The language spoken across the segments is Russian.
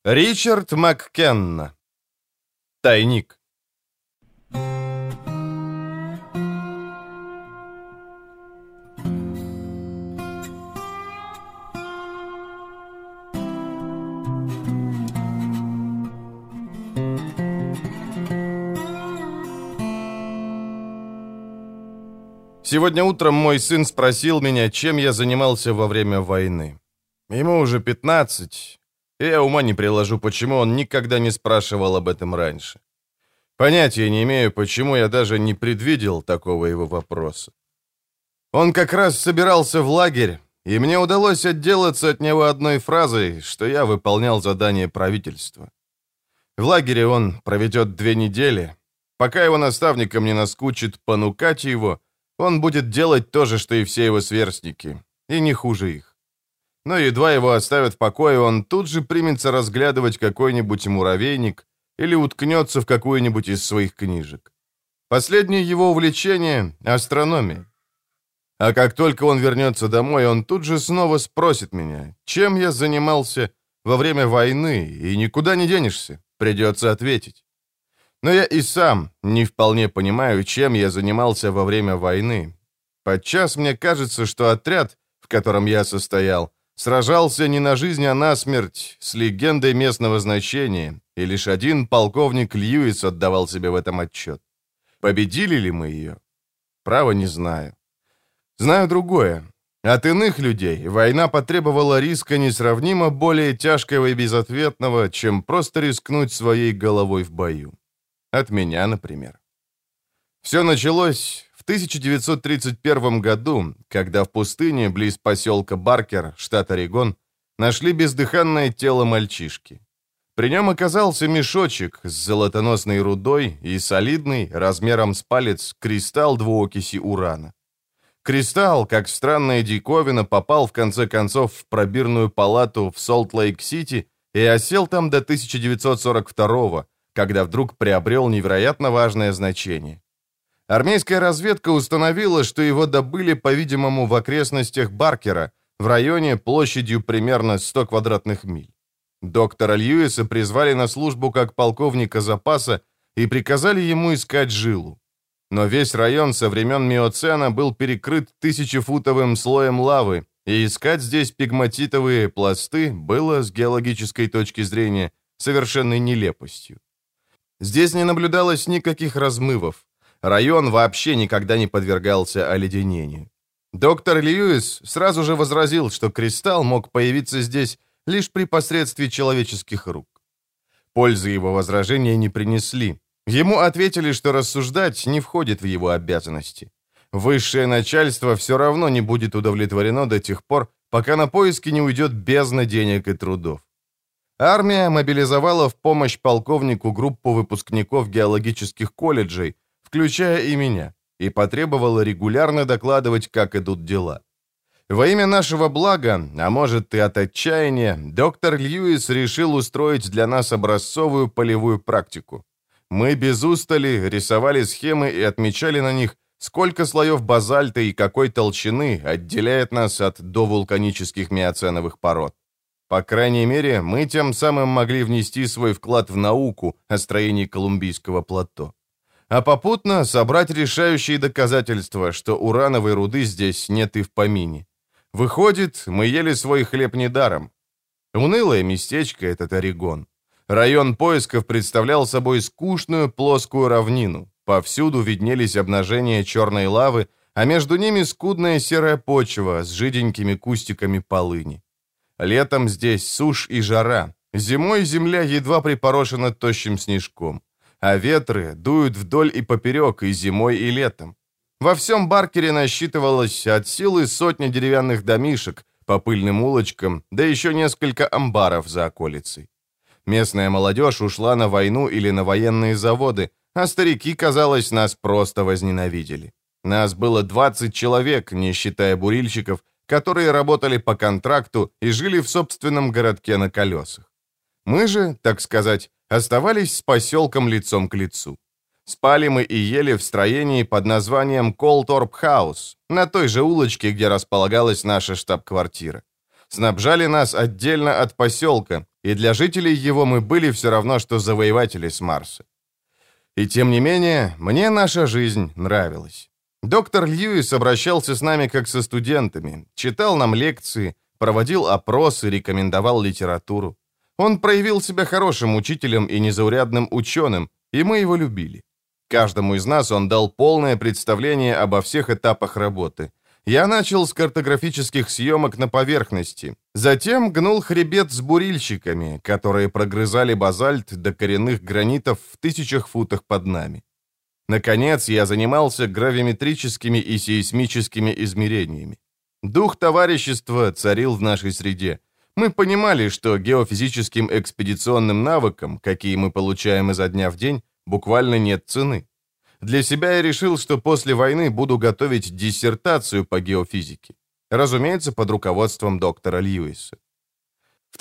Ричард Маккенна. Тайник. Сегодня утром мой сын спросил меня, чем я занимался во время войны. Ему уже 15, и я ума не приложу, почему он никогда не спрашивал об этом раньше. Понятия не имею, почему я даже не предвидел такого его вопроса. Он как раз собирался в лагерь, и мне удалось отделаться от него одной фразой, что я выполнял задание правительства. В лагере он проведет 2 недели. Пока его наставникам не наскучит понукать его, он будет делать то же, что и все его сверстники, и не хуже их. Но едва его оставят в покое, он тут же примется разглядывать какой-нибудь муравейник или уткнется в какую-нибудь из своих книжек. Последнее его увлечение — астрономия. А как только он вернется домой, он тут же снова спросит меня, чем я занимался во время войны, и никуда не денешься, придется ответить. Но я и сам не вполне понимаю, чем я занимался во время войны. Подчас мне кажется, что отряд, в котором я состоял, сражался не на жизнь, а на смерть с легендой местного значения, и лишь один полковник Льюис отдавал себе в этом отчет. Победили ли мы ее? Право не знаю. Знаю другое. От иных людей война потребовала риска несравнимо более тяжкого и безответного, чем просто рискнуть своей головой в бою. От меня, например. Все началось в 1931 году, когда в пустыне близ поселка Баркер, штат Орегон, нашли бездыханное тело мальчишки. При нем оказался мешочек с золотоносной рудой и солидный, размером с палец, кристалл двуокиси урана. Кристалл, как странная диковина, попал в конце концов в пробирную палату в Солт-Лейк-Сити и осел там до 1942 когда вдруг приобрел невероятно важное значение. Армейская разведка установила, что его добыли, по-видимому, в окрестностях Баркера, в районе площадью примерно 100 квадратных миль. Доктора Льюиса призвали на службу как полковника запаса и приказали ему искать жилу. Но весь район со времен Миоцена был перекрыт 1000-футовым слоем лавы, и искать здесь пегматитовые пласты было, с геологической точки зрения, совершенной нелепостью. Здесь не наблюдалось никаких размывов. Район вообще никогда не подвергался оледенению. Доктор Льюис сразу же возразил, что кристалл мог появиться здесь лишь при посредстве человеческих рук. Пользы его возражения не принесли. Ему ответили, что рассуждать не входит в его обязанности. Высшее начальство все равно не будет удовлетворено до тех пор, пока на поиски не уйдет бездна денег и трудов. Армия мобилизовала в помощь полковнику группу выпускников геологических колледжей, включая и меня, и потребовала регулярно докладывать, как идут дела. Во имя нашего блага, а может и от отчаяния, доктор Льюис решил устроить для нас образцовую полевую практику. Мы без устали рисовали схемы и отмечали на них, сколько слоев базальта и какой толщины отделяет нас от довулканических миоценовых пород. По крайней мере, мы тем самым могли внести свой вклад в науку о строении Колумбийского плато. А попутно собрать решающие доказательства, что урановой руды здесь нет и в помине. Выходит, мы ели свой хлеб недаром. Унылое местечко этот Орегон. Район поисков представлял собой скучную плоскую равнину. Повсюду виднелись обнажения черной лавы, а между ними скудная серая почва с жиденькими кустиками полыни. Летом здесь сушь и жара, зимой земля едва припорошена тощим снежком, а ветры дуют вдоль и поперек и зимой, и летом. Во всем Баркере насчитывалось от силы 100 деревянных домишек по пыльным улочкам, да еще несколько амбаров за околицей. Местная молодежь ушла на войну или на военные заводы, а старики, казалось, нас просто возненавидели. Нас было 20 человек, не считая бурильщиков, которые работали по контракту и жили в собственном городке на колесах. Мы же, так сказать, оставались с поселком лицом к лицу. Спали мы и ели в строении под названием Колторп-хаус, на той же улочке, где располагалась наша штаб-квартира. Снабжали нас отдельно от поселка, и для жителей его мы были все равно, что завоеватели с Марса. И тем не менее, мне наша жизнь нравилась. Доктор Льюис обращался с нами как со студентами, читал нам лекции, проводил опросы, рекомендовал литературу. Он проявил себя хорошим учителем и незаурядным ученым, и мы его любили. Каждому из нас он дал полное представление обо всех этапах работы. Я начал с картографических съемок на поверхности, затем гнул хребет с бурильщиками, которые прогрызали базальт до коренных гранитов в 1000 футах под нами. Наконец, я занимался гравиметрическими и сейсмическими измерениями. Дух товарищества царил в нашей среде. Мы понимали, что геофизическим экспедиционным навыкам, какие мы получаем изо дня в день, буквально нет цены. Для себя я решил, что после войны буду готовить диссертацию по геофизике. Разумеется, под руководством доктора Льюиса. В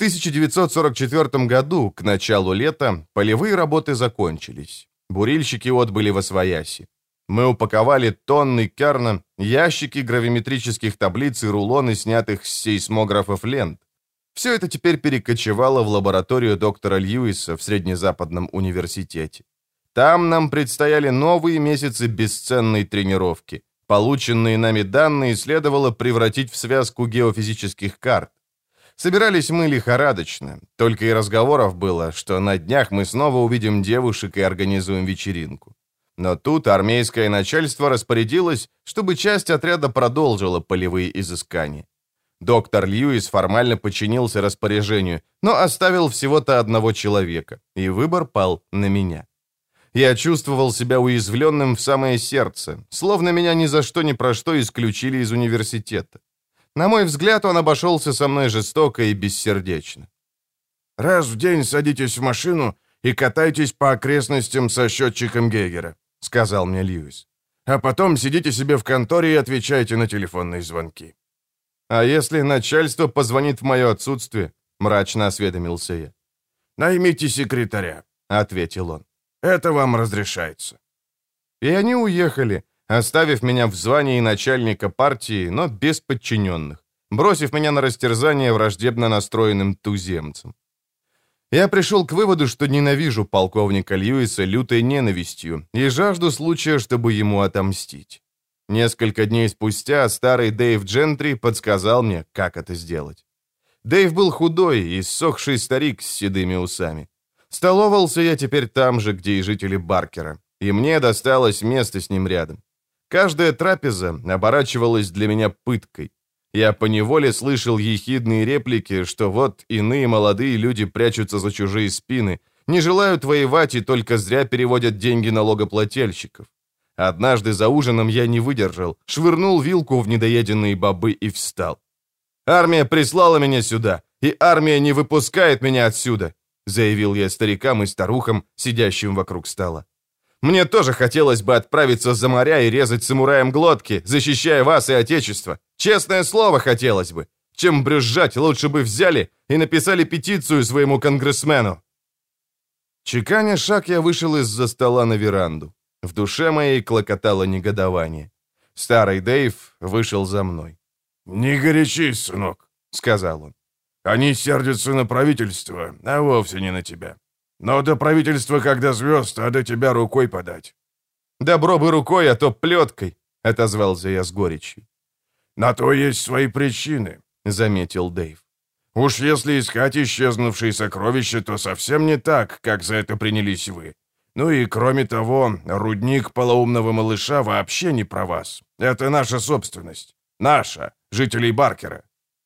1944 году, к началу лета, полевые работы закончились. Бурильщики отбыли восвояси. Мы упаковали тонны керна, ящики гравиметрических таблиц и рулоны, снятых с сейсмографов лент. Все это теперь перекочевало в лабораторию доктора Льюиса в Среднезападном университете. Там нам предстояли новые месяцы бесценной тренировки. Полученные нами данные следовало превратить в связку геофизических карт. Собирались мы лихорадочно, только и разговоров было, что на днях мы снова увидим девушек и организуем вечеринку. Но тут армейское начальство распорядилось, чтобы часть отряда продолжила полевые изыскания. Доктор Льюис формально подчинился распоряжению, но оставил всего-то одного человека, и выбор пал на меня. Я чувствовал себя уязвленным в самое сердце, словно меня ни за что ни про что исключили из университета. На мой взгляд, он обошелся со мной жестоко и бессердечно. «Раз в день садитесь в машину и катайтесь по окрестностям со счетчиком Гейгера», — сказал мне Льюис. «А потом сидите себе в конторе и отвечайте на телефонные звонки». «А если начальство позвонит в мое отсутствие?» — мрачно осведомился я. «Наймите секретаря», — ответил он. «Это вам разрешается». И они уехали, оставив меня в звании начальника партии, но без подчиненных, бросив меня на растерзание враждебно настроенным туземцам. Я пришел к выводу, что ненавижу полковника Льюиса лютой ненавистью и жажду случая, чтобы ему отомстить. Несколько дней спустя старый Дэйв Джентри подсказал мне, как это сделать. Дэйв был худой и ссохший старик с седыми усами. Столовался я теперь там же, где и жители Баркера, и мне досталось место с ним рядом. Каждая трапеза оборачивалась для меня пыткой. Я поневоле слышал ехидные реплики, что вот иные молодые люди прячутся за чужие спины, не желают воевать и только зря переводят деньги налогоплательщиков. Однажды за ужином я не выдержал, швырнул вилку в недоеденные бобы и встал. «Армия прислала меня сюда, и армия не выпускает меня отсюда», заявил я старикам и старухам, сидящим вокруг стола. «Мне тоже хотелось бы отправиться за моря и резать самураям глотки, защищая вас и Отечество. Честное слово, хотелось бы. Чем брюзжать, лучше бы взяли и написали петицию своему конгрессмену». Чеканя шаг, я вышел из-за стола на веранду. В душе моей клокотало негодование. Старый Дэйв вышел за мной. «Не горячись, сынок», — сказал он. «Они сердятся на правительство, а вовсе не на тебя. Но до правительства как до звезд, а до тебя рукой подать». «Добро бы рукой, а то плеткой», — отозвался я с горечью. «На то есть свои причины», — заметил Дэйв. «Уж если искать исчезнувшие сокровища, то совсем не так, как за это принялись вы. Ну и кроме того, рудник полоумного малыша вообще не про вас. Это наша собственность. Наша, жителей Баркера».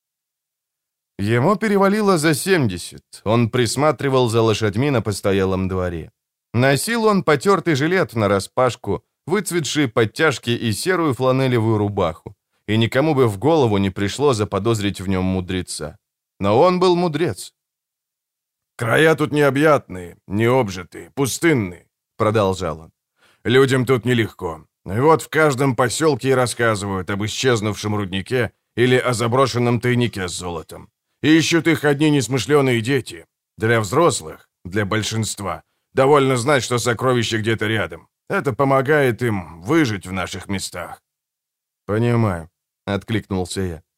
Ему перевалило за 70. Он присматривал за лошадьми на постоялом дворе. Носил он потертый жилет нараспашку, выцветшие подтяжки и серую фланелевую рубаху. И никому бы в голову не пришло заподозрить в нем мудреца. Но он был мудрец. «Края тут необъятные, необжитые, пустынные», — продолжал он. «Людям тут нелегко. И вот в каждом поселке и рассказывают об исчезнувшем руднике или о заброшенном тайнике с золотом. И ищут их одни несмышленые дети. Для взрослых, для большинства, довольно знать, что сокровище где-то рядом. Это помогает им выжить в наших местах». «Понимаю», — откликнулся я.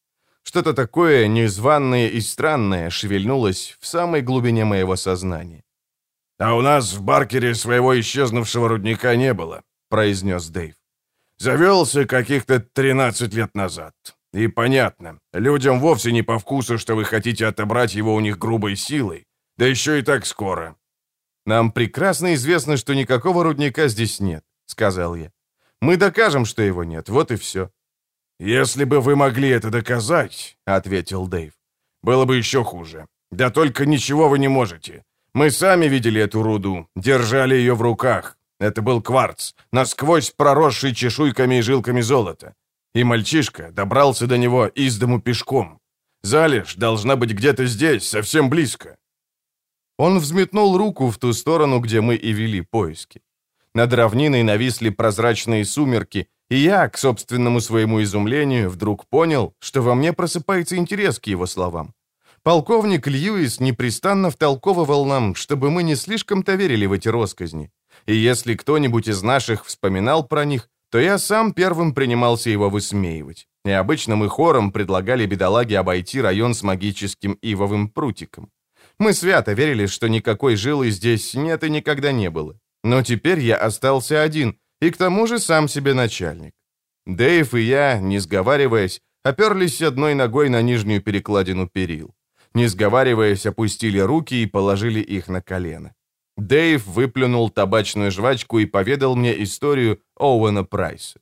Что-то такое незваное и странное шевельнулось в самой глубине моего сознания. «А у нас в Баркере своего исчезнувшего рудника не было», — произнес Дэйв. «Завелся каких-то 13 лет назад. И понятно, людям вовсе не по вкусу, что вы хотите отобрать его у них грубой силой, да еще и так скоро». «Нам прекрасно известно, что никакого рудника здесь нет», — сказал я. «Мы докажем, что его нет, вот и все». «Если бы вы могли это доказать», — ответил Дэйв, — «было бы еще хуже. Да только ничего вы не можете. Мы сами видели эту руду, держали ее в руках. Это был кварц, насквозь проросший чешуйками и жилками золота. И мальчишка добрался до него из дому пешком. Залежь должна быть где-то здесь, совсем близко». Он взметнул руку в ту сторону, где мы и вели поиски. Над равниной нависли прозрачные сумерки, и я, к собственному своему изумлению, вдруг понял, что во мне просыпается интерес к его словам. Полковник Льюис непрестанно втолковывал нам, чтобы мы не слишком-то верили в эти россказни. И если кто-нибудь из наших вспоминал про них, то я сам первым принимался его высмеивать. И обычно мы хором предлагали бедолаге обойти район с магическим ивовым прутиком. Мы свято верили, что никакой жилы здесь нет и никогда не было. Но теперь я остался один, и к тому же сам себе начальник. Дэйв и я, не сговариваясь, оперлись одной ногой на нижнюю перекладину перил. Не сговариваясь, опустили руки и положили их на колено. Дэйв выплюнул табачную жвачку и поведал мне историю Оуэна Прайса.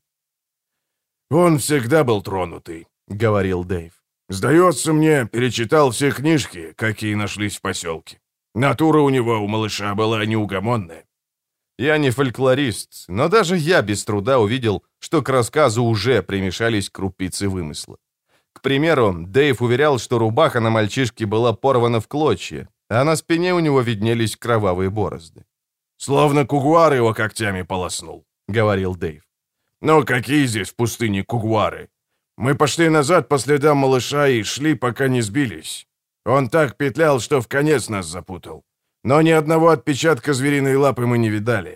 «Он всегда был тронутый», — говорил Дэйв. «Сдается мне, перечитал все книжки, какие нашлись в поселке. Натура у него, у малыша, была неугомонная». Я не фольклорист, но даже я без труда увидел, что к рассказу уже примешались крупицы вымысла. К примеру, Дэйв уверял, что рубаха на мальчишке была порвана в клочья, а на спине у него виднелись кровавые борозды. «Словно кугуар его когтями полоснул», — говорил Дэйв. «Ну, какие здесь в пустыне кугуары? Мы пошли назад по следам малыша и шли, пока не сбились. Он так петлял, что в конец нас запутал. Но ни одного отпечатка звериной лапы мы не видали».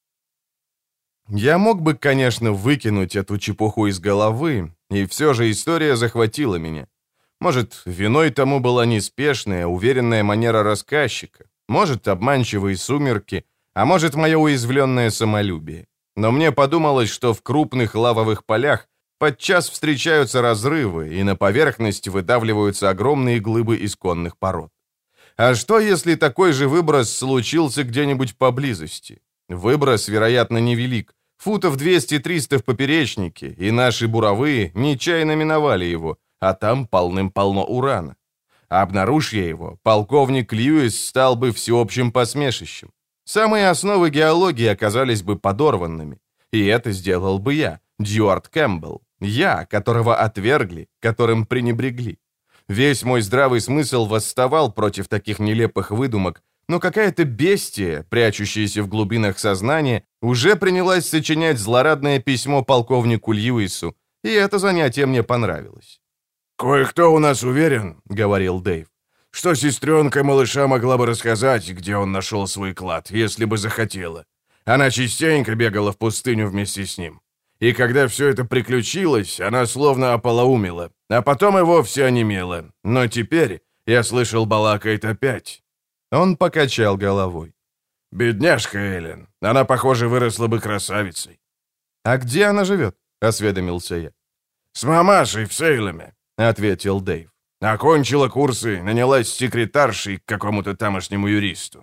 Я мог бы, конечно, выкинуть эту чепуху из головы, и все же история захватила меня. Может, виной тому была неспешная, уверенная манера рассказчика, может, обманчивые сумерки, а может, мое уязвленное самолюбие. Но мне подумалось, что в крупных лавовых полях подчас встречаются разрывы, и на поверхность выдавливаются огромные глыбы исконных пород. А что, если такой же выброс случился где-нибудь поблизости? Выброс, вероятно, невелик, футов 200-300 в поперечнике, и наши буровые нечаянно миновали его, а там полным-полно урана. Обнаружь я его, полковник Льюис стал бы всеобщим посмешищем. Самые основы геологии оказались бы подорванными. И это сделал бы я, Дьюарт Кэмпбелл. Я, которого отвергли, которым пренебрегли. Весь мой здравый смысл восставал против таких нелепых выдумок, но какая-то бестия, прячущаяся в глубинах сознания, уже принялась сочинять злорадное письмо полковнику Льюису, и это занятие мне понравилось. «Кое-кто у нас уверен, — говорил Дэйв, — что сестренка малыша могла бы рассказать, где он нашел свой клад, если бы захотела. Она частенько бегала в пустыню вместе с ним. И когда все это приключилось, она словно ополоумела, а потом и вовсе онемела. Но теперь, я слышал, балакает опять». Он покачал головой. «Бедняжка Эллен. Она, похоже, выросла бы красавицей». «А где она живет?» — осведомился я. «С мамашей в Сейлеме», — ответил Дэйв. «Окончила курсы, нанялась секретаршей к какому-то тамошнему юристу».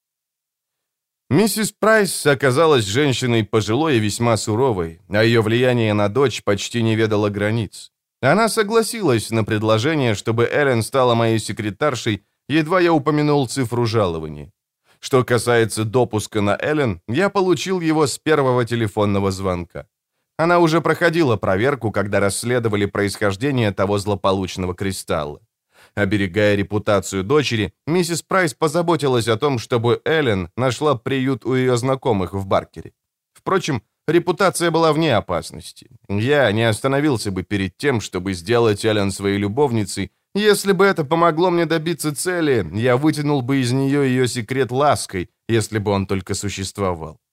Миссис Прайс оказалась женщиной пожилой и весьма суровой, а ее влияние на дочь почти не ведало границ. Она согласилась на предложение, чтобы Эллен стала моей секретаршей, едва я упомянул цифру жалования. Что касается допуска на Эллен, я получил его с первого телефонного звонка. Она уже проходила проверку, когда расследовали происхождение того злополучного кристалла. Оберегая репутацию дочери, миссис Прайс позаботилась о том, чтобы Эллен нашла приют у ее знакомых в Баркере. Впрочем, репутация была вне опасности. Я не остановился бы перед тем, чтобы сделать Эллен своей любовницей. Если бы это помогло мне добиться цели, я вытянул бы из нее ее секрет лаской, если бы он только существовал.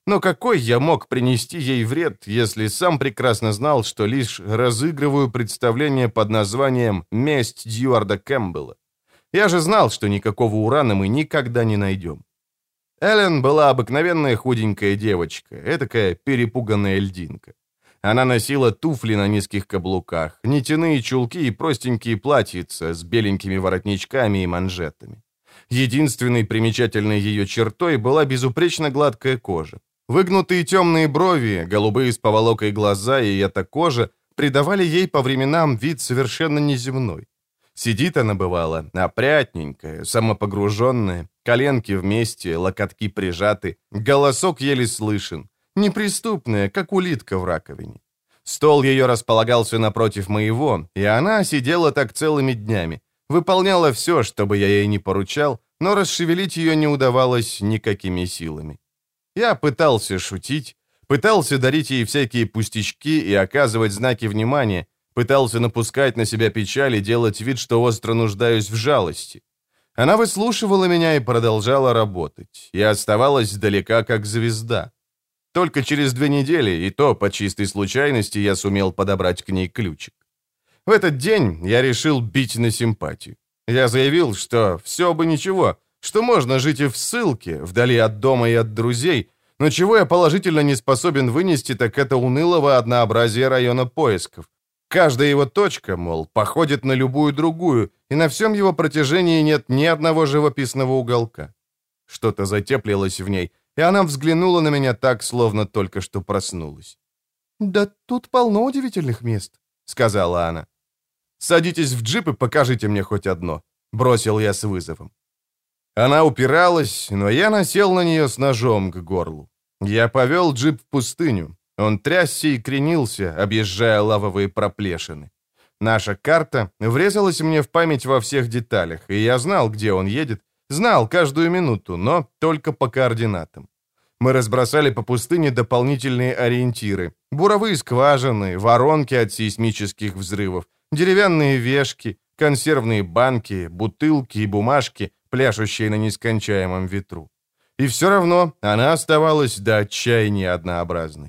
Но какой я мог принести ей вред, если сам прекрасно знал, что лишь разыгрываю представление под названием «Месть Дьюарда Кэмпбелла»? Я же знал, что никакого урана мы никогда не найдем. Эллен была обыкновенная худенькая девочка, этакая перепуганная льдинка. Она носила туфли на низких каблуках, нитяные чулки и простенькие платьица с беленькими воротничками и манжетами. Единственной примечательной ее чертой была безупречно гладкая кожа. Выгнутые темные брови, голубые с поволокой глаза и эта кожа придавали ей по временам вид совершенно неземной. Сидит она, бывало, опрятненькая, самопогруженная, коленки вместе, локотки прижаты, голосок еле слышен, неприступная, как улитка в раковине. Стол ее располагался напротив моего, и она сидела так целыми днями, выполняла все, что бы я ей не поручал, но расшевелить ее не удавалось никакими силами. Я пытался шутить, пытался дарить ей всякие пустячки и оказывать знаки внимания, пытался напускать на себя печаль и делать вид, что остро нуждаюсь в жалости. Она выслушивала меня и продолжала работать, и оставалась далека, как звезда. Только через 2 недели, и то по чистой случайности, я сумел подобрать к ней ключик. В этот день я решил бить на симпатию. Я заявил, что все бы ничего, что можно жить и в ссылке, вдали от дома и от друзей, но чего я положительно не способен вынести, так это унылого однообразия района поисков. Каждая его точка, мол, походит на любую другую, и на всем его протяжении нет ни одного живописного уголка. Что-то затеплилось в ней, и она взглянула на меня так, словно только что проснулась. «Да тут полно удивительных мест», — сказала она. «Садитесь в джип и покажите мне хоть одно», — бросил я с вызовом. Она упиралась, но я насел на нее с ножом к горлу. Я повел джип в пустыню. Он трясся и кренился, объезжая лавовые проплешины. Наша карта врезалась мне в память во всех деталях, и я знал, где он едет, знал каждую минуту, но только по координатам. Мы разбросали по пустыне дополнительные ориентиры. Буровые скважины, воронки от сейсмических взрывов, деревянные вешки, консервные банки, бутылки и бумажки, пляшущие на нескончаемом ветру. И все равно она оставалась до отчаяния однообразной.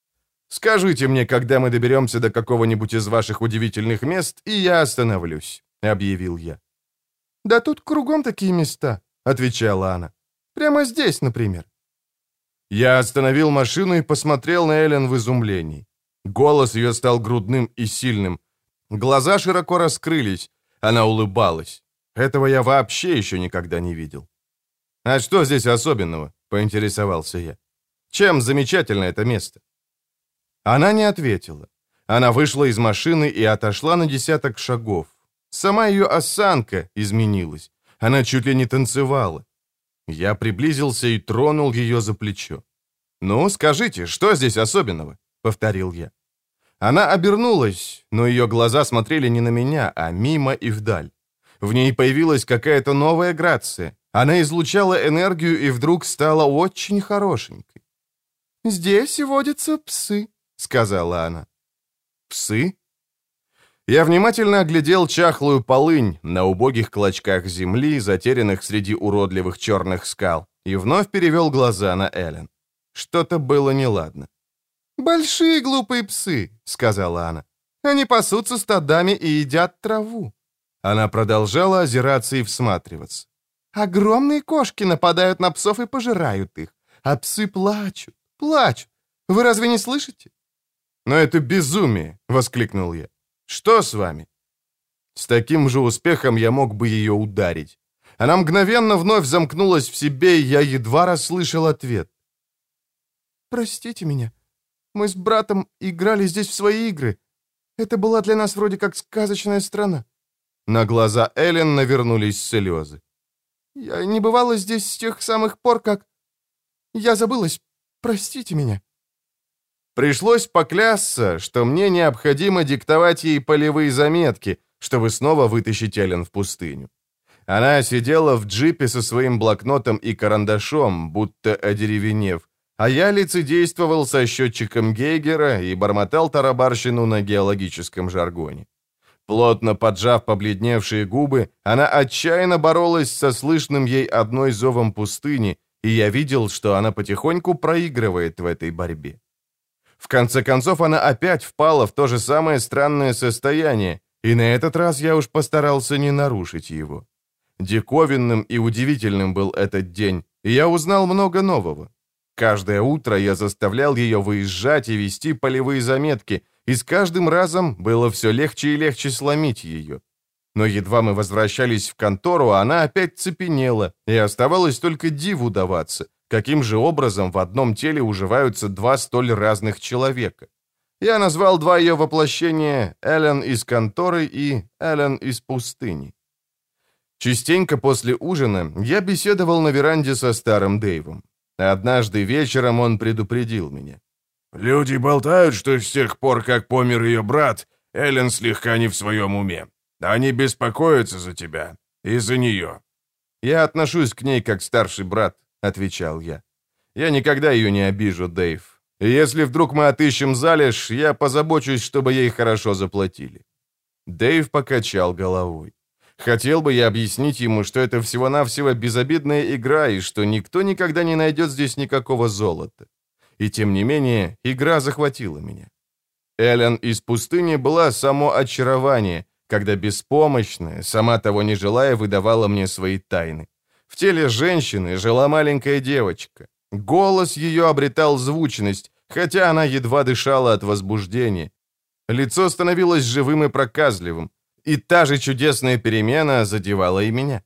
«Скажите мне, когда мы доберемся до какого-нибудь из ваших удивительных мест, и я остановлюсь», — объявил я. «Да тут кругом такие места», — отвечала она. «Прямо здесь, например». Я остановил машину и посмотрел на Эллен в изумлении. Голос ее стал грудным и сильным. Глаза широко раскрылись. Она улыбалась. Этого я вообще еще никогда не видел. «А что здесь особенного?» — поинтересовался я. «Чем замечательно это место?» Она не ответила. Она вышла из машины и отошла на 10 шагов. Сама ее осанка изменилась. Она чуть ли не танцевала. Я приблизился и тронул ее за плечо. «Ну, скажите, что здесь особенного?» — повторил я. Она обернулась, но ее глаза смотрели не на меня, а мимо и вдаль. В ней появилась какая-то новая грация. Она излучала энергию и вдруг стала очень хорошенькой. «Здесь водятся псы», — сказала она. «Псы?» Я внимательно оглядел чахлую полынь на убогих клочках земли, затерянных среди уродливых черных скал, и вновь перевел глаза на Эллен. Что-то было неладно. «Большие глупые псы», — сказала она. «Они пасутся стадами и едят траву». Она продолжала озираться и всматриваться. «Огромные кошки нападают на псов и пожирают их, а псы плачут, плачут. Вы разве не слышите?» «Но это безумие!» — воскликнул я. «Что с вами?» С таким же успехом я мог бы ее ударить. Она мгновенно вновь замкнулась в себе, и я едва расслышал ответ. «Простите меня. Мы с братом играли здесь в свои игры. Это была для нас вроде как сказочная страна». На глаза Эллен навернулись слезы. «Я не бывала здесь с тех самых пор, как... Я забылась. Простите меня». Пришлось поклясться, что мне необходимо диктовать ей полевые заметки, чтобы снова вытащить Эллен в пустыню. Она сидела в джипе со своим блокнотом и карандашом, будто одеревенев, а я лицедействовал со счетчиком Гейгера и бормотал тарабарщину на геологическом жаргоне. Плотно поджав побледневшие губы, она отчаянно боролась со слышным ей одной зовом пустыни, и я видел, что она потихоньку проигрывает в этой борьбе. В конце концов, она опять впала в то же самое странное состояние, и на этот раз я уж постарался не нарушить его. Диковинным и удивительным был этот день, и я узнал много нового. Каждое утро я заставлял ее выезжать и вести полевые заметки, и с каждым разом было все легче и легче сломить ее. Но едва мы возвращались в контору, она опять цепенела, и оставалось только диву даваться, каким же образом в одном теле уживаются два столь разных человека. Я назвал два ее воплощения Эллен из конторы и Эллен из пустыни. Частенько после ужина я беседовал на веранде со старым Дэйвом. Однажды вечером он предупредил меня. «Люди болтают, что с тех пор, как помер ее брат, Эллен слегка не в своем уме. Они беспокоятся за тебя и за нее». «Я отношусь к ней как старший брат», — отвечал я. «Я никогда ее не обижу, Дэйв. И если вдруг мы отыщем залежь, я позабочусь, чтобы ей хорошо заплатили». Дэйв покачал головой. Хотел бы я объяснить ему, что это всего-навсего безобидная игра, и что никто никогда не найдет здесь никакого золота. И тем не менее, игра захватила меня. Эллен из пустыни была само очарование, когда беспомощная, сама того не желая, выдавала мне свои тайны. В теле женщины жила маленькая девочка. Голос ее обретал звучность, хотя она едва дышала от возбуждения. Лицо становилось живым и проказливым, и та же чудесная перемена задевала и меня.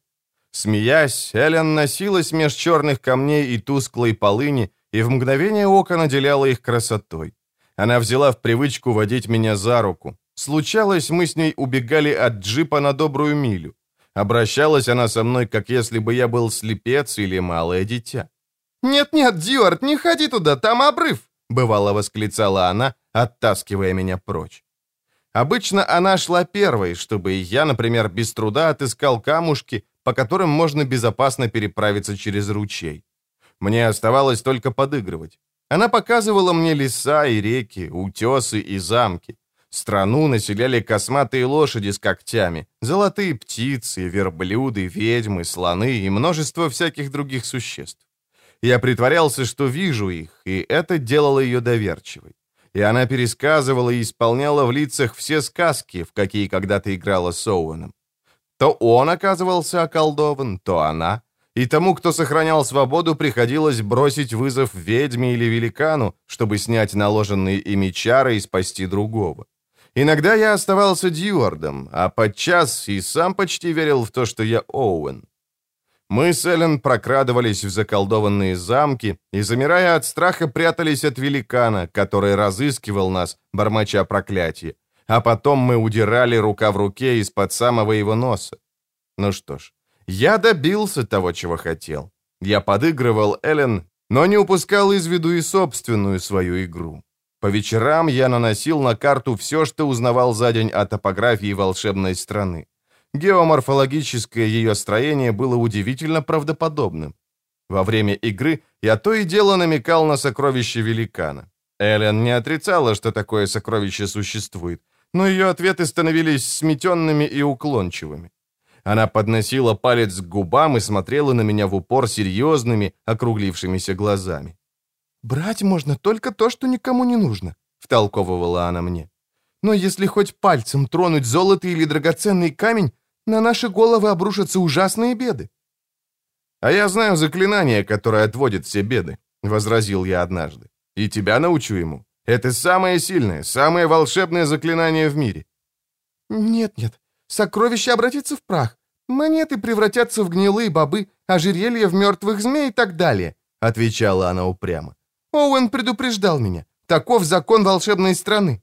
Смеясь, Эллен носилась меж черных камней и тусклой полыни, и в мгновение ока наделяла их красотой. Она взяла в привычку водить меня за руку. Случалось, мы с ней убегали от джипа на добрую милю. Обращалась она со мной, как если бы я был слепец или малое дитя. «Нет-нет, Дьюарт, не ходи туда, там обрыв!» — бывало восклицала она, оттаскивая меня прочь. Обычно она шла первой, чтобы я, например, без труда отыскал камушки, по которым можно безопасно переправиться через ручей. Мне оставалось только подыгрывать. Она показывала мне леса и реки, утесы и замки. Страну населяли косматые лошади с когтями, золотые птицы, верблюды, ведьмы, слоны и множество всяких других существ. Я притворялся, что вижу их, и это делало ее доверчивой. И она пересказывала и исполняла в лицах все сказки, в какие когда-то играла с Оуэном. То он оказывался околдован, то она. И тому, кто сохранял свободу, приходилось бросить вызов ведьме или великану, чтобы снять наложенные ими чары и спасти другого. Иногда я оставался Дьюардом, а подчас и сам почти верил в то, что я Оуэн. Мы с Эллен прокрадывались в заколдованные замки и, замирая от страха, прятались от великана, который разыскивал нас, бормоча проклятие. А потом мы удирали рука в руке из-под самого его носа. Ну что ж, я добился того, чего хотел. Я подыгрывал Эллен, но не упускал из виду и собственную свою игру. По вечерам я наносил на карту все, что узнавал за день о топографии волшебной страны. Геоморфологическое ее строение было удивительно правдоподобным. Во время игры я то и дело намекал на сокровище великана. Эллен не отрицала, что такое сокровище существует, но ее ответы становились сметенными и уклончивыми. Она подносила палец к губам и смотрела на меня в упор серьезными, округлившимися глазами. «Брать можно только то, что никому не нужно», — втолковывала она мне. «Но если хоть пальцем тронуть золото или драгоценный камень, на наши головы обрушатся ужасные беды». «А я знаю заклинание, которое отводит все беды», — возразил я однажды. «И тебя научу ему. Это самое сильное, самое волшебное заклинание в мире». «Нет-нет, сокровище обратится в прах, монеты превратятся в гнилые бобы, ожерелья в мертвых змей и так далее», — отвечала она упрямо. «Оуэн предупреждал меня. Таков закон волшебной страны».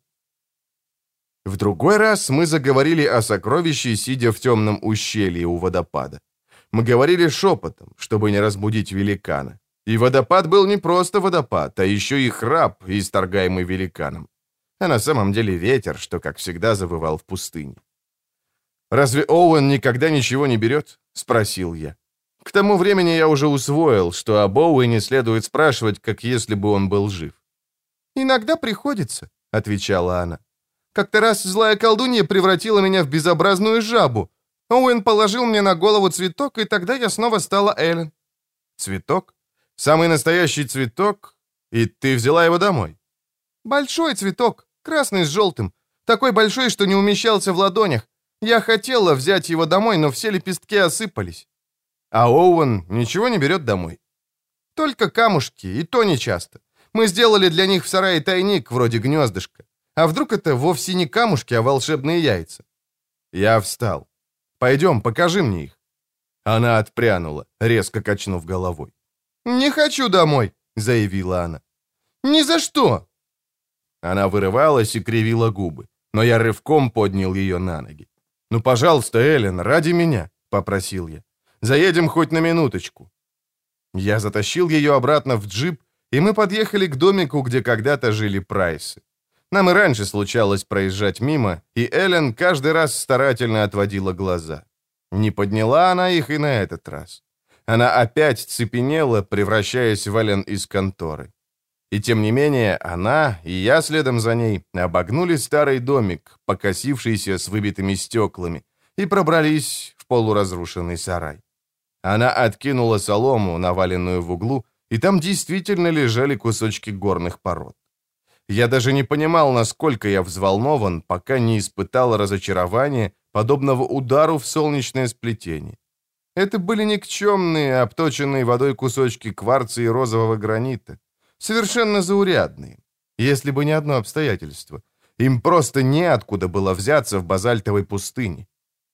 В другой раз мы заговорили о сокровище, сидя в темном ущелье у водопада. Мы говорили шепотом, чтобы не разбудить великана. И водопад был не просто водопад, а еще и храп, исторгаемый великаном. А на самом деле ветер, что, как всегда, завывал в пустыне. «Разве Оуэн никогда ничего не берет?» — спросил я. К тому времени я уже усвоил, что об Оуэне следует спрашивать, как если бы он был жив. «Иногда приходится», — отвечала она. «Как-то раз злая колдунья превратила меня в безобразную жабу. Оуэн положил мне на голову цветок, и тогда я снова стала Эллен». «Цветок? Самый настоящий цветок? И ты взяла его домой?» «Большой цветок, красный с желтым. Такой большой, что не умещался в ладонях. Я хотела взять его домой, но все лепестки осыпались». «А Оуэн ничего не берет домой?» «Только камушки, и то нечасто. Мы сделали для них в сарае тайник, вроде гнездышка. А вдруг это вовсе не камушки, а волшебные яйца?» Я встал. «Пойдем, покажи мне их». Она отпрянула, резко качнув головой. «Не хочу домой», — заявила она. «Ни за что!» Она вырывалась и кривила губы, но я рывком поднял ее на ноги. «Ну, пожалуйста, Эллен, ради меня», — попросил я. «Заедем хоть на минуточку». Я затащил ее обратно в джип, и мы подъехали к домику, где когда-то жили Прайсы. Нам и раньше случалось проезжать мимо, и Эллен каждый раз старательно отводила глаза. Не подняла она их и на этот раз. Она опять цепенела, превращаясь в Эллен из конторы. И тем не менее, она и я следом за ней обогнули старый домик, покосившийся с выбитыми стеклами, и пробрались в полуразрушенный сарай. Она откинула солому, наваленную в углу, и там действительно лежали кусочки горных пород. Я даже не понимал, насколько я взволнован, пока не испытал разочарования, подобного удару в солнечное сплетение. Это были никчемные, обточенные водой кусочки кварца и розового гранита. Совершенно заурядные. Если бы не одно обстоятельство. Им просто неоткуда было взяться в базальтовой пустыне.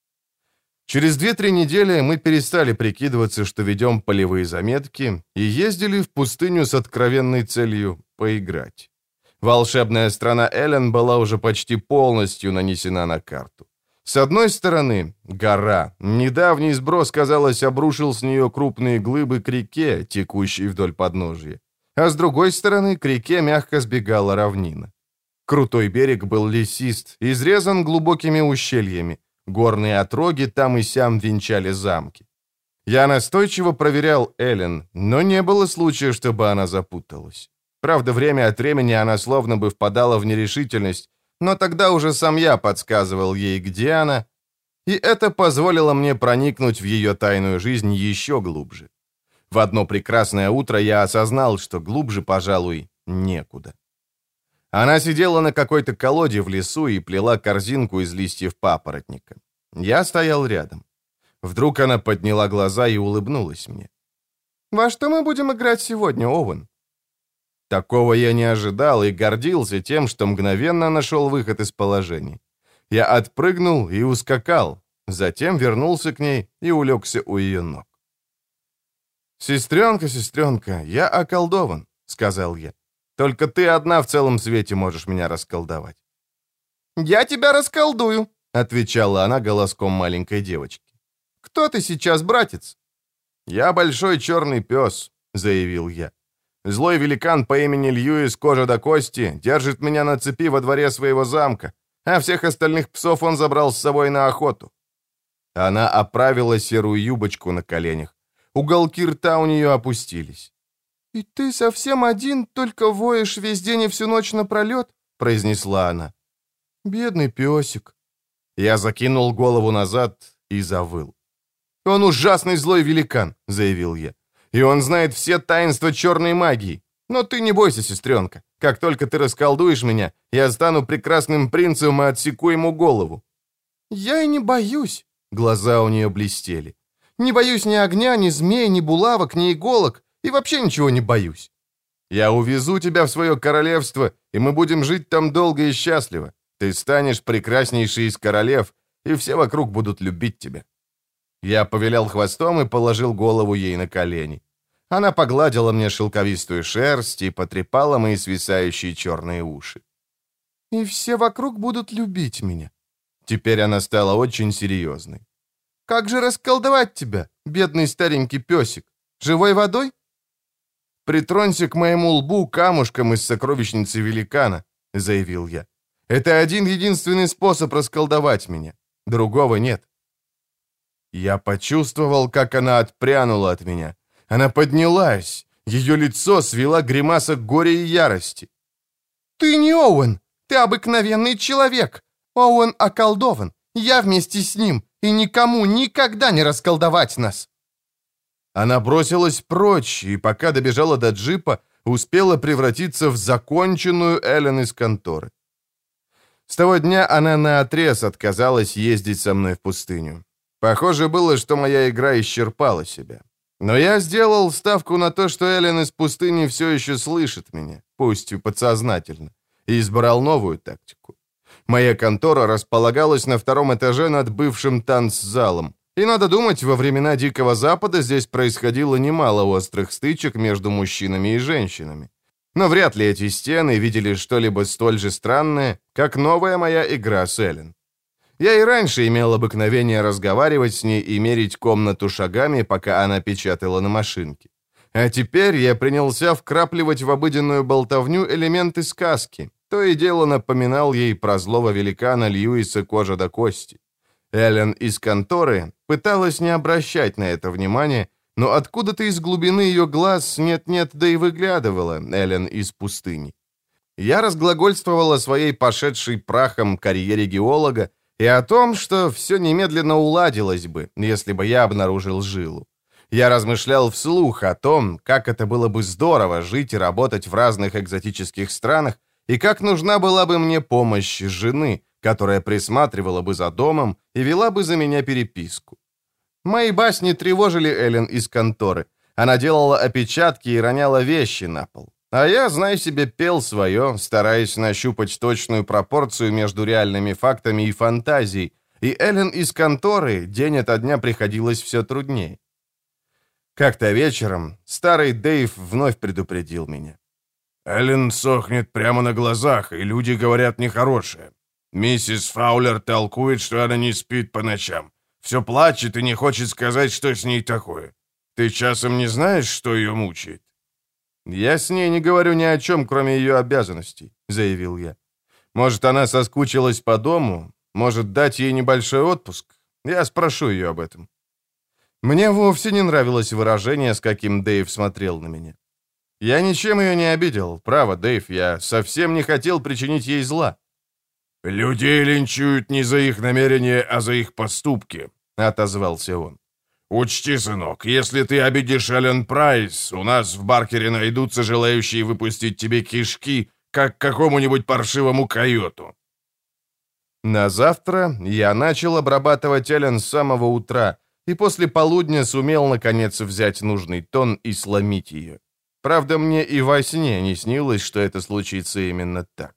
Через 2-3 недели мы перестали прикидываться, что ведем полевые заметки, и ездили в пустыню с откровенной целью поиграть. Волшебная страна Эллен была уже почти полностью нанесена на карту. С одной стороны, гора. Недавний сброс, казалось, обрушил с нее крупные глыбы к реке, текущей вдоль подножья. А с другой стороны, к реке мягко сбегала равнина. Крутой берег был лесист, изрезан глубокими ущельями. Горные отроги там и сям венчали замки. Я настойчиво проверял Эллен, но не было случая, чтобы она запуталась. Правда, время от времени она словно бы впадала в нерешительность, но тогда уже сам я подсказывал ей, где она, и это позволило мне проникнуть в ее тайную жизнь еще глубже. В одно прекрасное утро я осознал, что глубже, пожалуй, некуда. Она сидела на какой-то колоде в лесу и плела корзинку из листьев папоротника. Я стоял рядом. Вдруг она подняла глаза и улыбнулась мне. «Во что мы будем играть сегодня, Оуэн?» Такого я не ожидал и гордился тем, что мгновенно нашел выход из положения. Я отпрыгнул и ускакал, затем вернулся к ней и улегся у ее ног. «Сестренка, сестренка, я околдован», — сказал я. «Только ты одна в целом свете можешь меня расколдовать». «Я тебя расколдую», — отвечала она голоском маленькой девочки. «Кто ты сейчас, братец?» «Я большой черный пес», — заявил я. «Злой великан по имени Льюис Кожа до кости держит меня на цепи во дворе своего замка, а всех остальных псов он забрал с собой на охоту». Она оправила серую юбочку на коленях. Уголки рта у нее опустились. «И ты совсем один, только воешь весь день и всю ночь напролет?» — произнесла она. «Бедный песик». Я закинул голову назад и завыл. «Он ужасный злой великан», — заявил я. «И он знает все таинства черной магии. Но ты не бойся, сестренка. Как только ты расколдуешь меня, я стану прекрасным принцем и отсеку ему голову». «Я и не боюсь». Глаза у нее блестели. «Не боюсь ни огня, ни змей, ни булавок, ни иголок. И вообще ничего не боюсь». «Я увезу тебя в свое королевство, и мы будем жить там долго и счастливо. Ты станешь прекраснейшей из королев, и все вокруг будут любить тебя». Я повилял хвостом и положил голову ей на колени. Она погладила мне шелковистую шерсть и потрепала мои свисающие черные уши. «И все вокруг будут любить меня». Теперь она стала очень серьезной. «Как же расколдовать тебя, бедный старенький песик? Живой водой?» «Притронься к моему лбу камушком из сокровищницы великана», — заявил я. «Это один-единственный способ расколдовать меня. Другого нет». Я почувствовал, как она отпрянула от меня. Она поднялась. Ее лицо свела гримаса горя и ярости. «Ты не Оуэн! Ты обыкновенный человек! Оуэн околдован! Я вместе с ним, и никому никогда не расколдовать нас!» Она бросилась прочь, и пока добежала до джипа, успела превратиться в законченную Эллен из конторы. С того дня она наотрез отказалась ездить со мной в пустыню. Похоже было, что моя игра исчерпала себя. Но я сделал ставку на то, что Эллен из пустыни все еще слышит меня, пусть и подсознательно, и избрал новую тактику. Моя контора располагалась на 2-м этаже над бывшим танцзалом. И надо думать, во времена Дикого Запада здесь происходило немало острых стычек между мужчинами и женщинами. Но вряд ли эти стены видели что-либо столь же странное, как новая моя игра с Эллен. Я и раньше имел обыкновение разговаривать с ней и мерить комнату шагами, пока она печатала на машинке. А теперь я принялся вкрапливать в обыденную болтовню элементы сказки. То и дело напоминал ей про злого великана Льюиса кожа до кости. Эллен из конторы пыталась не обращать на это внимания, но откуда-то из глубины ее глаз нет-нет, да и выглядывала Эллен из пустыни. Я разглагольствовал о своей пошедшей прахом карьере геолога и о том, что все немедленно уладилось бы, если бы я обнаружил жилу. Я размышлял вслух о том, как это было бы здорово жить и работать в разных экзотических странах, и как нужна была бы мне помощь жены, которая присматривала бы за домом и вела бы за меня переписку. Мои басни тревожили Эллен из конторы. Она делала опечатки и роняла вещи на пол. А я, знай себе, пел свое, стараясь нащупать точную пропорцию между реальными фактами и фантазией, и Эллен из конторы день ото дня приходилось все труднее. Как-то вечером старый Дэйв вновь предупредил меня. «Эллен сохнет прямо на глазах, и люди говорят нехорошее. Миссис Фаулер толкует, что она не спит по ночам. Все плачет и не хочет сказать, что с ней такое. Ты часом не знаешь, что ее мучает?» «Я с ней не говорю ни о чем, кроме ее обязанностей», — заявил я. «Может, она соскучилась по дому? Может, дать ей небольшой отпуск? Я спрошу ее об этом». Мне вовсе не нравилось выражение, с каким Дэйв смотрел на меня. Я ничем ее не обидел. Право, Дэйв, я совсем не хотел причинить ей зла. «Людей линчуют не за их намерения, а за их поступки», — отозвался он. «Учти, сынок, если ты обидишь Эллен Прайс, у нас в Баркере найдутся желающие выпустить тебе кишки, как какому-нибудь паршивому койоту». На завтра я начал обрабатывать Эллен с самого утра, и после полудня сумел, наконец, взять нужный тон и сломить ее. Правда, мне и во сне не снилось, что это случится именно так.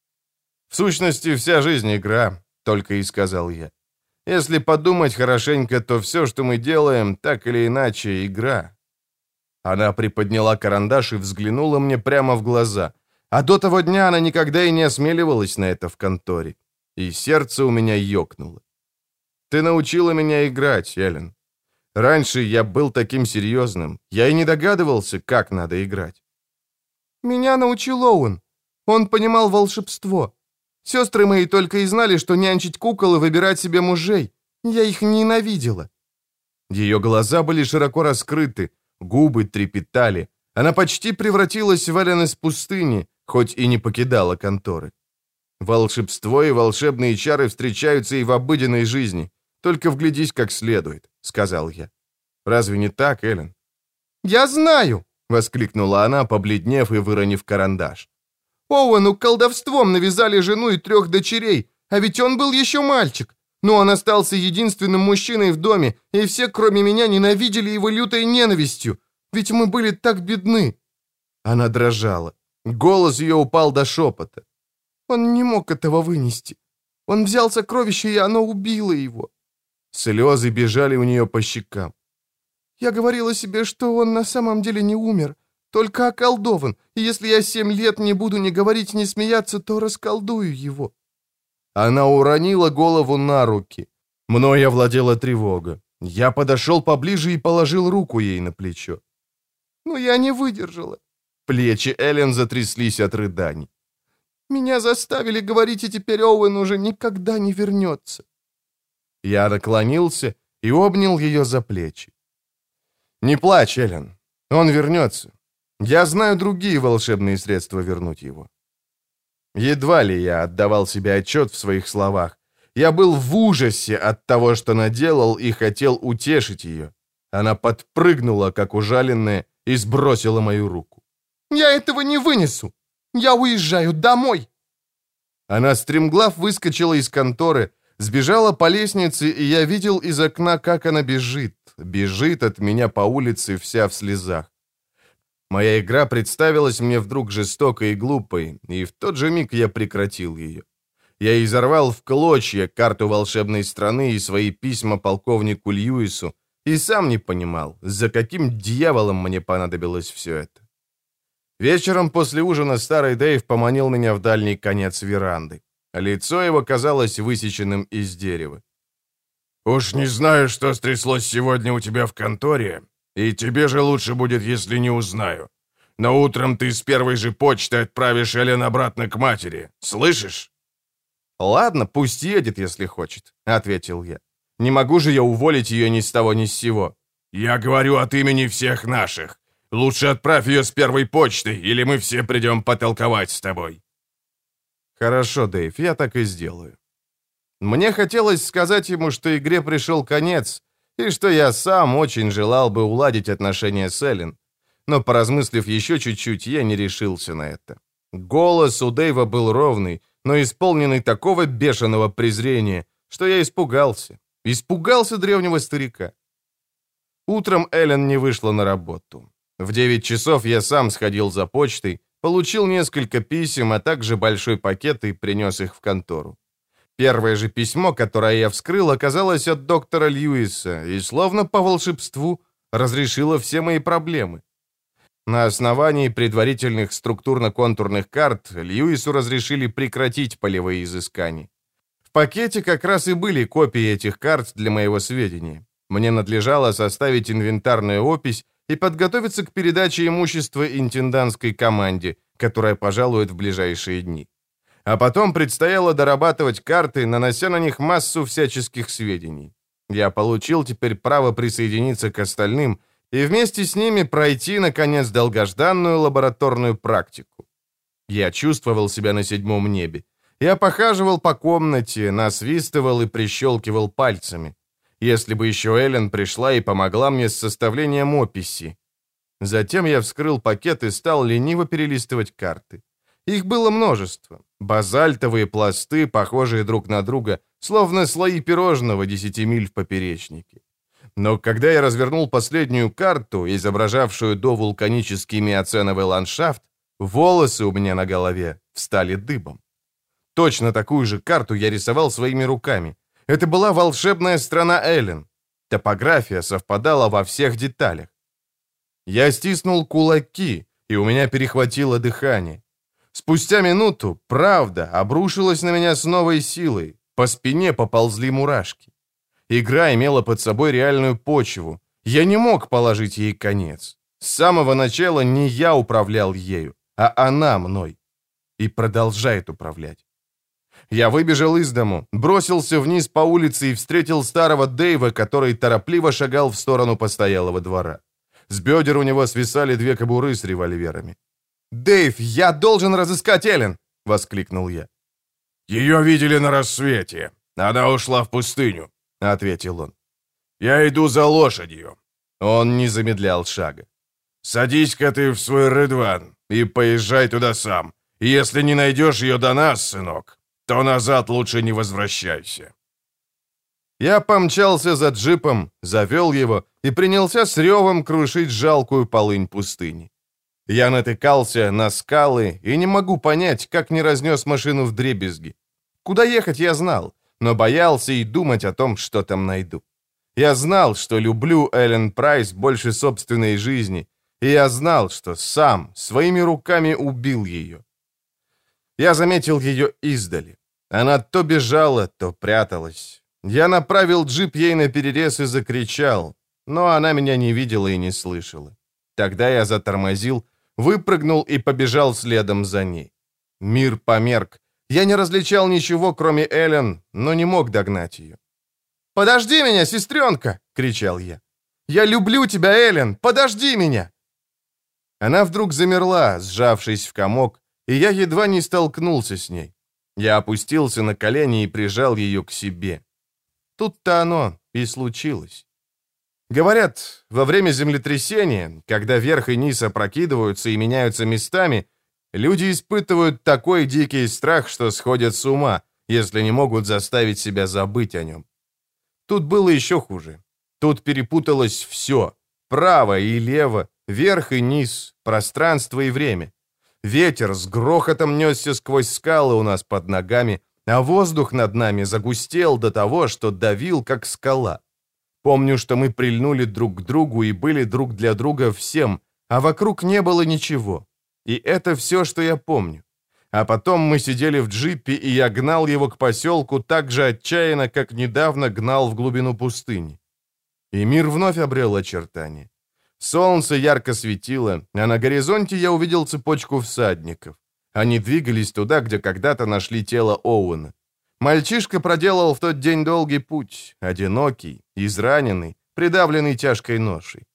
«В сущности, вся жизнь игра», — только и сказал я. «Если подумать хорошенько, то все, что мы делаем, так или иначе, игра». Она приподняла карандаш и взглянула мне прямо в глаза, а до того дня она никогда и не осмеливалась на это в конторе. И сердце у меня ёкнуло. «Ты научила меня играть, Эллен. Раньше я был таким серьезным, я и не догадывался, как надо играть». «Меня научил Оуэн. Он понимал волшебство. Сестры мои только и знали, что нянчить кукол и выбирать себе мужей. Я их ненавидела». Ее глаза были широко раскрыты, губы трепетали. Она почти превратилась в Эллен из пустыни, хоть и не покидала конторы. Волшебство и волшебные чары встречаются и в обыденной жизни. Только вглядись как следует, — сказал я. Разве не так, Эллен? «Я знаю!» — воскликнула она, побледнев и выронив карандаш. «Оуэну колдовством навязали жену и 3 дочерей, а ведь он был еще мальчик. Но он остался единственным мужчиной в доме, и все, кроме меня, ненавидели его лютой ненавистью. Ведь мы были так бедны». Она дрожала. Голос ее упал до шепота. «Он не мог этого вынести. Он взял сокровище, и оно убило его». Слезы бежали у нее по щекам. «Я говорила себе, что он на самом деле не умер, только околдован, и если я 7 лет не буду ни говорить, ни смеяться, то расколдую его». Она уронила голову на руки. Мною овладела тревога. Я подошел поближе и положил руку ей на плечо. Но я не выдержала. Плечи Эллен затряслись от рыданий. «Меня заставили говорить, и теперь Оуэн уже никогда не вернется». Я наклонился и обнял ее за плечи. «Не плачь, Эллен. Он вернется. Я знаю другие волшебные средства вернуть его». Едва ли я отдавал себе отчет в своих словах. Я был в ужасе от того, что наделал, и хотел утешить ее. Она подпрыгнула, как ужаленная, и сбросила мою руку. «Я этого не вынесу! Я уезжаю домой!» Она стремглав выскочила из конторы, сбежала по лестнице, и я видел из окна, как она бежит. Бежит от меня по улице вся в слезах. Моя игра представилась мне вдруг жестокой и глупой, и в тот же миг я прекратил ее. Я изорвал в клочья карту волшебной страны и свои письма полковнику Льюису, и сам не понимал, за каким дьяволом мне понадобилось все это. Вечером после ужина старый Дэйв поманил меня в дальний конец веранды. Лицо его казалось высеченным из дерева. «Уж не знаю, что стряслось сегодня у тебя в конторе, и тебе же лучше будет, если не узнаю. Но утром ты с первой же почты отправишь Эллен обратно к матери. Слышишь?» «Ладно, пусть едет, если хочет», — ответил я. «Не могу же я уволить ее ни с того ни с сего». «Я говорю от имени всех наших. Лучше отправь ее с первой почтой, или мы все придем потолковать с тобой». «Хорошо, Дэйв, я так и сделаю». Мне хотелось сказать ему, что игре пришел конец, и что я сам очень желал бы уладить отношения с Эллен. Но, поразмыслив еще чуть-чуть, я не решился на это. Голос у Дэйва был ровный, но исполненный такого бешеного презрения, что я испугался. Испугался древнего старика. Утром Эллен не вышла на работу. В 9 часов я сам сходил за почтой, получил несколько писем, а также большой пакет и принес их в контору. Первое же письмо, которое я вскрыл, оказалось от доктора Льюиса и, словно по волшебству, разрешило все мои проблемы. На основании предварительных структурно-контурных карт Льюису разрешили прекратить полевые изыскания. В пакете как раз и были копии этих карт для моего сведения. Мне надлежало составить инвентарную опись и подготовиться к передаче имущества интендантской команде, которая пожалует в ближайшие дни. А потом предстояло дорабатывать карты, нанося на них массу всяческих сведений. Я получил теперь право присоединиться к остальным и вместе с ними пройти, наконец, долгожданную лабораторную практику. Я чувствовал себя на 7-м небе. Я похаживал по комнате, насвистывал и прищелкивал пальцами. Если бы еще Эллен пришла и помогла мне с составлением описи. Затем я вскрыл пакет и стал лениво перелистывать карты. Их было множество. Базальтовые пласты, похожие друг на друга, словно слои пирожного 10 миль в поперечнике. Но когда я развернул последнюю карту, изображавшую довулканический миоценовый ландшафт, волосы у меня на голове встали дыбом. Точно такую же карту я рисовал своими руками. Это была волшебная страна Эллен. Топография совпадала во всех деталях. Я стиснул кулаки, и у меня перехватило дыхание. Спустя минуту правда обрушилась на меня с новой силой. По спине поползли мурашки. Игра имела под собой реальную почву. Я не мог положить ей конец. С самого начала не я управлял ею, а она мной. И продолжает управлять. Я выбежал из дому, бросился вниз по улице и встретил старого Дэйва, который торопливо шагал в сторону постоялого двора. С бедер у него свисали 2 кобуры с револьверами. «Дэйв, я должен разыскать Эллен!» — воскликнул я. «Ее видели на рассвете. Она ушла в пустыню», — ответил он. «Я иду за лошадью». Он не замедлял шага. «Садись-ка ты в свой Редван и поезжай туда сам. Если не найдешь ее до нас, сынок, то назад лучше не возвращайся». Я помчался за джипом, завел его и принялся с ревом крушить жалкую полынь пустыни. Я натыкался на скалы и не могу понять, как не разнес машину вдребезги. Куда ехать я знал, но боялся и думать о том, что там найду. Я знал, что люблю Эллен Прайс больше собственной жизни, и я знал, что сам своими руками убил ее. Я заметил ее издали. Она то бежала, то пряталась. Я направил джип ей наперерез и закричал, но она меня не видела и не слышала. Тогда я затормозил, выпрыгнул и побежал следом за ней. Мир померк. Я не различал ничего, кроме Эллен, но не мог догнать ее. «Подожди меня, сестренка!» — кричал я. «Я люблю тебя, Эллен! Подожди меня!» Она вдруг замерла, сжавшись в комок, и я едва не столкнулся с ней. Я опустился на колени и прижал ее к себе. Тут-то оно и случилось. Говорят, во время землетрясения, когда верх и низ опрокидываются и меняются местами, люди испытывают такой дикий страх, что сходят с ума, если не могут заставить себя забыть о нем. Тут было еще хуже. Тут перепуталось все. Право и лево, верх и низ, пространство и время. Ветер с грохотом несся сквозь скалы у нас под ногами, а воздух над нами загустел до того, что давил, как скала. Помню, что мы прильнули друг к другу и были друг для друга всем, а вокруг не было ничего. И это все, что я помню. А потом мы сидели в джипе, и я гнал его к поселку так же отчаянно, как недавно гнал в глубину пустыни. И мир вновь обрел очертания. Солнце ярко светило, а на горизонте я увидел цепочку всадников. Они двигались туда, где когда-то нашли тело Оуэна. Мальчишка проделал в тот день долгий путь, одинокий, израненный, придавленный тяжкой ношей.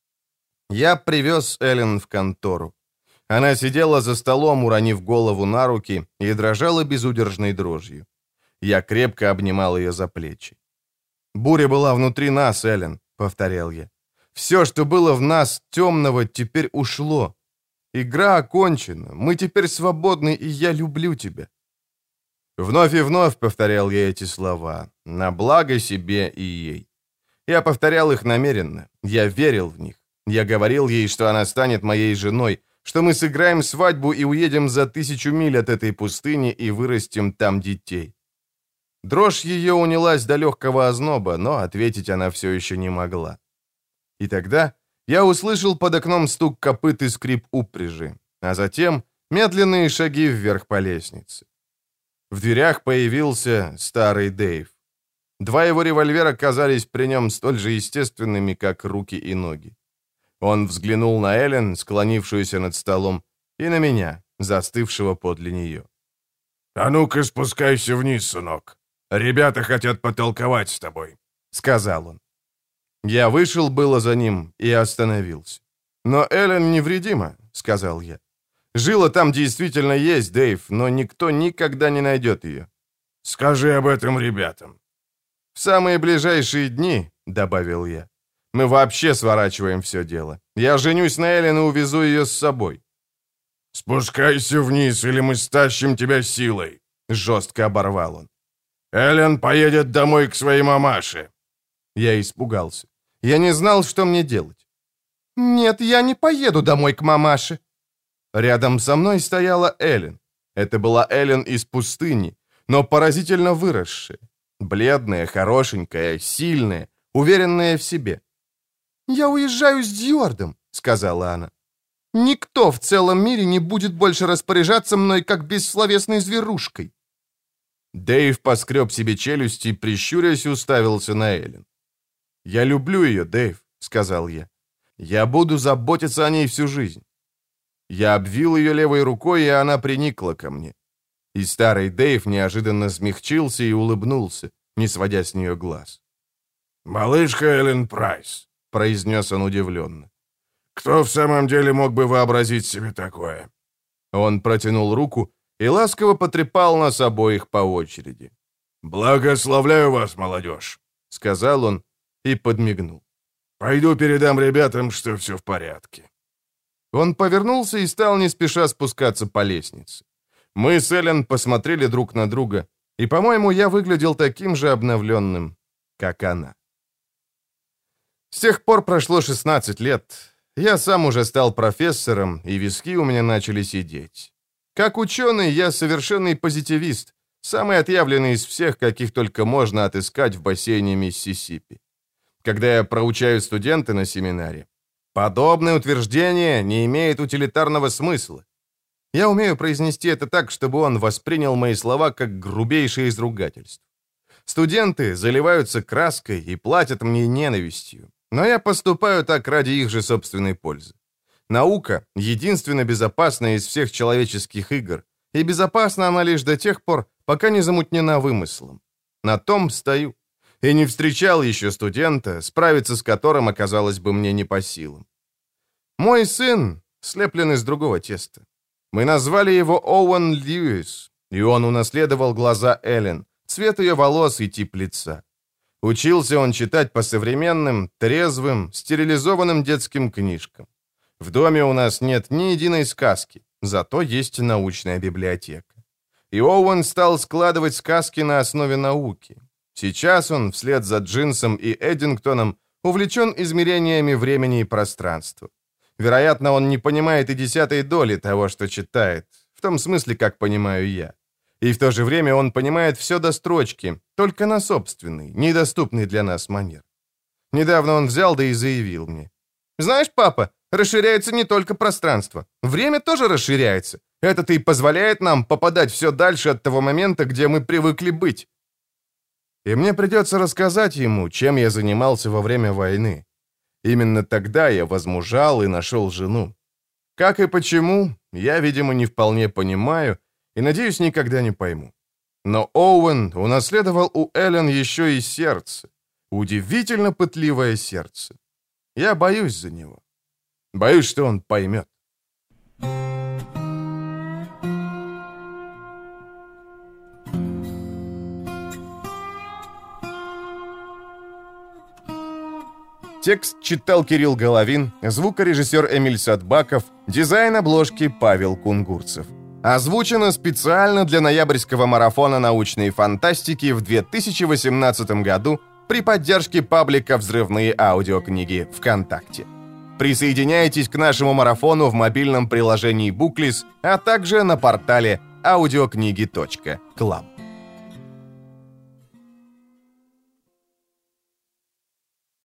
Я привез Эллен в контору. Она сидела за столом, уронив голову на руки, и дрожала безудержной дрожью. Я крепко обнимал ее за плечи. «Буря была внутри нас, Эллен», — повторял я. «Все, что было в нас темного, теперь ушло. Игра окончена, мы теперь свободны, и я люблю тебя». Вновь и вновь повторял я эти слова, на благо себе и ей. Я повторял их намеренно, я верил в них. Я говорил ей, что она станет моей женой, что мы сыграем свадьбу и уедем за 1000 миль от этой пустыни и вырастим там детей. Дрожь ее унялась до легкого озноба, но ответить она все еще не могла. И тогда я услышал под окном стук копыт и скрип упряжи, а затем медленные шаги вверх по лестнице. В дверях появился старый Дэйв. 2 его револьвера казались при нем столь же естественными, как руки и ноги. Он взглянул на Эллен, склонившуюся над столом, и на меня, застывшего подле нее. «А ну-ка спускайся вниз, сынок. Ребята хотят потолковать с тобой», — сказал он. Я вышел было за ним и остановился. «Но Эллен невредима», — сказал я. «Жила там действительно есть, Дэйв, но никто никогда не найдет ее». «Скажи об этом ребятам». «В самые ближайшие дни», — добавил я, — «мы вообще сворачиваем все дело. Я женюсь на Эллен и увезу ее с собой». «Спускайся вниз, или мы стащим тебя силой», — жестко оборвал он. «Эллен поедет домой к своей мамаше». Я испугался. Я не знал, что мне делать. «Нет, я не поеду домой к мамаше». Рядом со мной стояла Эллен. Это была Эллен из пустыни, но поразительно выросшая. Бледная, хорошенькая, сильная, уверенная в себе. «Я уезжаю с Дьюардом», — сказала она. «Никто в целом мире не будет больше распоряжаться мной, как бессловесной зверушкой». Дэйв поскреб себе челюсти и, прищурясь, уставился на Эллен. «Я люблю ее, Дэйв», — сказал я. «Я буду заботиться о ней всю жизнь». Я обвил ее левой рукой, и она приникла ко мне. И старый Дэйв неожиданно смягчился и улыбнулся, не сводя с нее глаз. «Малышка Эллен Прайс», — произнес он удивленно. «Кто в самом деле мог бы вообразить себе такое?» Он протянул руку и ласково потрепал нас обоих по очереди. «Благословляю вас, молодежь», — сказал он и подмигнул. «Пойду передам ребятам, что все в порядке». Он повернулся и стал не спеша спускаться по лестнице. Мы с Эллен посмотрели друг на друга, и, по-моему, я выглядел таким же обновленным, как она. С тех пор прошло 16 лет. Я сам уже стал профессором, и виски у меня начали сидеть. Как ученый, я совершенный позитивист, самый отъявленный из всех, каких только можно отыскать в бассейне Миссисипи. Когда я проучаю студенты на семинаре, подобное утверждение не имеет утилитарного смысла. Я умею произнести это так, чтобы он воспринял мои слова как грубейшее из ругательств. Студенты заливаются краской и платят мне ненавистью, но я поступаю так ради их же собственной пользы. Наука — единственно безопасная из всех человеческих игр, и безопасна она лишь до тех пор, пока не замутнена вымыслом. На том стою. И не встречал еще студента, справиться с которым оказалось бы мне не по силам. Мой сын слеплен из другого теста. Мы назвали его Оуэн Льюис, и он унаследовал глаза Эллен, цвет ее волос и тип лица. Учился он читать по современным, трезвым, стерилизованным детским книжкам. В доме у нас нет ни единой сказки, зато есть научная библиотека. И Оуэн стал складывать сказки на основе науки. Сейчас он, вслед за Джинсом и Эддингтоном, увлечен измерениями времени и пространства. Вероятно, он не понимает и 10-й доли того, что читает, в том смысле, как понимаю я. И в то же время он понимает все до строчки, только на собственный, недоступный для нас манер. Недавно он взял да и заявил мне: «Знаешь, папа, расширяется не только пространство, время тоже расширяется. Это-то и позволяет нам попадать все дальше от того момента, где мы привыкли быть». И мне придется рассказать ему, чем я занимался во время войны. Именно тогда я возмужал и нашел жену. Как и почему, я, видимо, не вполне понимаю и, надеюсь, никогда не пойму. Но Оуэн унаследовал у Эллен еще и сердце. Удивительно пытливое сердце. Я боюсь за него. Боюсь, что он поймет. Текст читал Кирилл Головин, звукорежиссер Эмиль Садбаков, дизайн обложки Павел Кунгурцев. Озвучено специально для ноябрьского марафона научной фантастики в 2018 году при поддержке паблика «Взрывные аудиокниги» ВКонтакте. Присоединяйтесь к нашему марафону в мобильном приложении Booklist, а также на портале audiokniги.club.